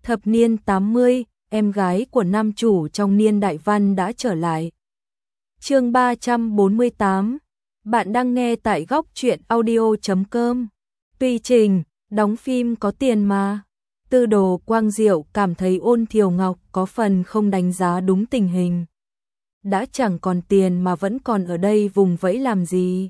Thập niên 80, em gái của nam chủ trong niên đại văn đã trở lại. Chương 348. Bạn đang nghe tại góc truyện audio.com. Tùy Trình, đóng phim có tiền mà. Tư Đồ Quang Diệu cảm thấy Ôn Thiều Ngọc có phần không đánh giá đúng tình hình. Đã chẳng còn tiền mà vẫn còn ở đây vùng vẫy làm gì?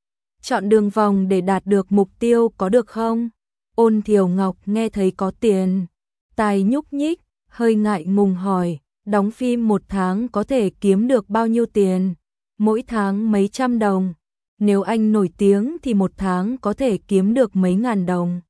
Chọn đường vòng để đạt được mục tiêu có được không? Ôn Thiều Ngọc nghe thấy có tiền, tai nhúc nhích, hơi ngại ngùng hỏi, đóng phim một tháng có thể kiếm được bao nhiêu tiền? Mỗi tháng mấy trăm đồng. Nếu anh nổi tiếng thì một tháng có thể kiếm được mấy ngàn đồng.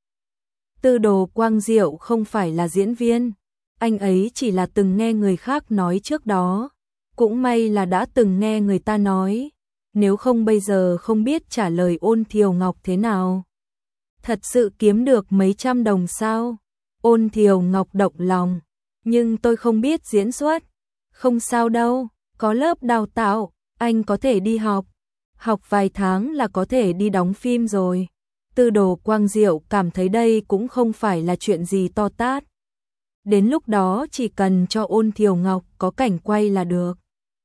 Tư Đồ Quang Diệu không phải là diễn viên, anh ấy chỉ là từng nghe người khác nói trước đó. Cũng may là đã từng nghe người ta nói, nếu không bây giờ không biết trả lời Ôn Thiều Ngọc thế nào. Thật sự kiếm được mấy trăm đồng sao? Ôn Thiều Ngọc động lòng, nhưng tôi không biết diễn xuất. Không sao đâu, có lớp đào tạo, anh có thể đi học. Học vài tháng là có thể đi đóng phim rồi. Tư Đồ Quang Diệu cảm thấy đây cũng không phải là chuyện gì to tát. Đến lúc đó chỉ cần cho Ôn Thiều Ngọc có cảnh quay là được.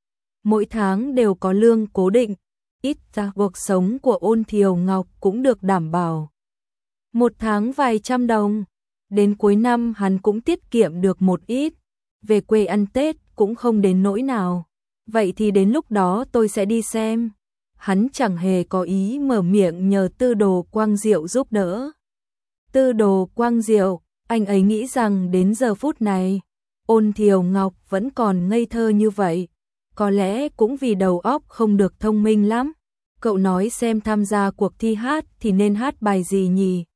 Mỗi tháng đều có lương cố định, ít ra cuộc sống của Ôn Thiều Ngọc cũng được đảm bảo. Một tháng vài trăm đồng, đến cuối năm hắn cũng tiết kiệm được một ít, về quê ăn Tết cũng không đến nỗi nào. Vậy thì đến lúc đó tôi sẽ đi xem. Hắn chẳng hề có ý mở miệng nhờ Tư Đồ Quang Diệu giúp đỡ. Tư Đồ Quang Diệu, anh ấy nghĩ rằng đến giờ phút này, Ôn Thiều Ngọc vẫn còn ngây thơ như vậy. Có lẽ cũng vì đầu óc không được thông minh lắm. Cậu nói xem tham gia cuộc thi hát thì nên hát bài gì nhỉ?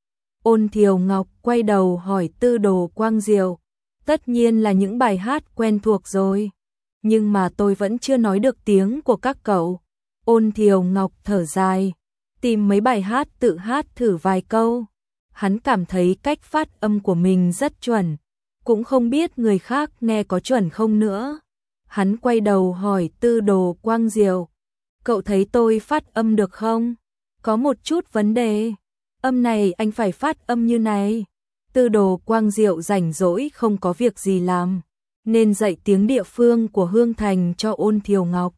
Ôn Thiều Ngọc quay đầu hỏi Tư Đồ Quang Diệu. Tất nhiên là những bài hát quen thuộc rồi. Nhưng mà tôi vẫn chưa nói được tiếng của các cậu. Ôn Thiều Ngọc thở dài, tìm mấy bài hát tự hát thử vài câu. Hắn cảm thấy cách phát âm của mình rất chuẩn, cũng không biết người khác nghe có chuẩn không nữa. Hắn quay đầu hỏi Tư Đồ Quang Diệu, cậu thấy tôi phát âm được không? Có một chút vấn đề, âm này anh phải phát âm như này. Tư Đồ Quang Diệu rảnh rỗi không có việc gì làm, nên dạy tiếng địa phương của Hương Thành cho Ôn Thiều Ngọc.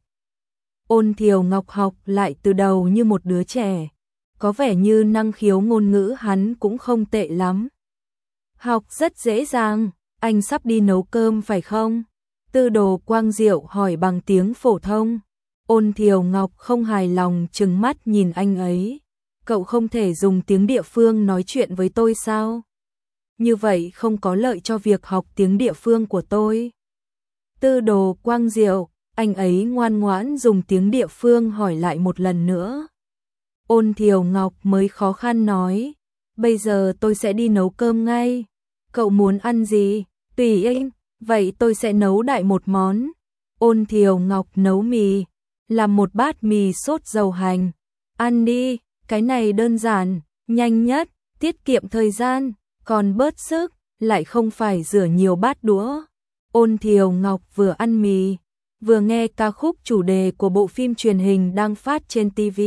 Ôn Thiều Ngọc học lại từ đầu như một đứa trẻ, có vẻ như năng khiếu ngôn ngữ hắn cũng không tệ lắm. Học rất dễ dàng, anh sắp đi nấu cơm phải không? Tư Đồ Quang Diệu hỏi bằng tiếng phổ thông. Ôn Thiều Ngọc không hài lòng trừng mắt nhìn anh ấy. Cậu không thể dùng tiếng địa phương nói chuyện với tôi sao? Như vậy không có lợi cho việc học tiếng địa phương của tôi. Tư Đồ Quang Diệu, anh ấy ngoan ngoãn dùng tiếng địa phương hỏi lại một lần nữa. Ôn Thiều Ngọc mới khó khăn nói, bây giờ tôi sẽ đi nấu cơm ngay. Cậu muốn ăn gì? Tùy anh, vậy tôi sẽ nấu đại một món. Ôn Thiều Ngọc nấu mì, làm một bát mì sốt dầu hành. Ăn đi, cái này đơn giản, nhanh nhất, tiết kiệm thời gian, còn bớt sức, lại không phải rửa nhiều bát đũa. Ôn Thiều Ngọc vừa ăn mì, vừa nghe ca khúc chủ đề của bộ phim truyền hình đang phát trên TV.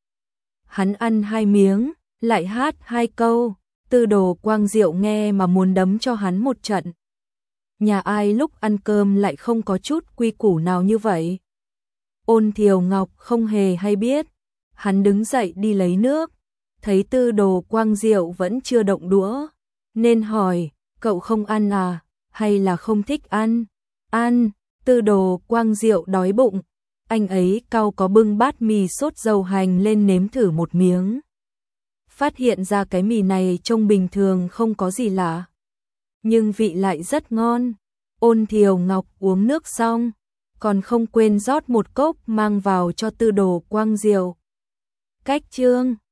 Hắn ăn 2 miếng, lại hát 2 câu. Tư Đồ Quang Diệu nghe mà muốn đấm cho hắn một trận. Nhà ai lúc ăn cơm lại không có chút quy củ nào như vậy? Ôn Thiều Ngọc không hề hay biết. Hắn đứng dậy đi lấy nước, thấy Tư Đồ Quang Diệu vẫn chưa động đũa, nên hỏi, cậu không ăn à, hay là không thích ăn? Ăn. Tư Đồ Quang Diệu đói bụng, anh ấy cau có bưng bát mì sốt dầu hành lên nếm thử một miếng. Phát hiện ra cái mì này trông bình thường không có gì lạ, nhưng vị lại rất ngon. Ôn Thiều Ngọc uống nước xong, còn không quên rót một cốc mang vào cho Tư Đồ Quang Diệu. Cách chương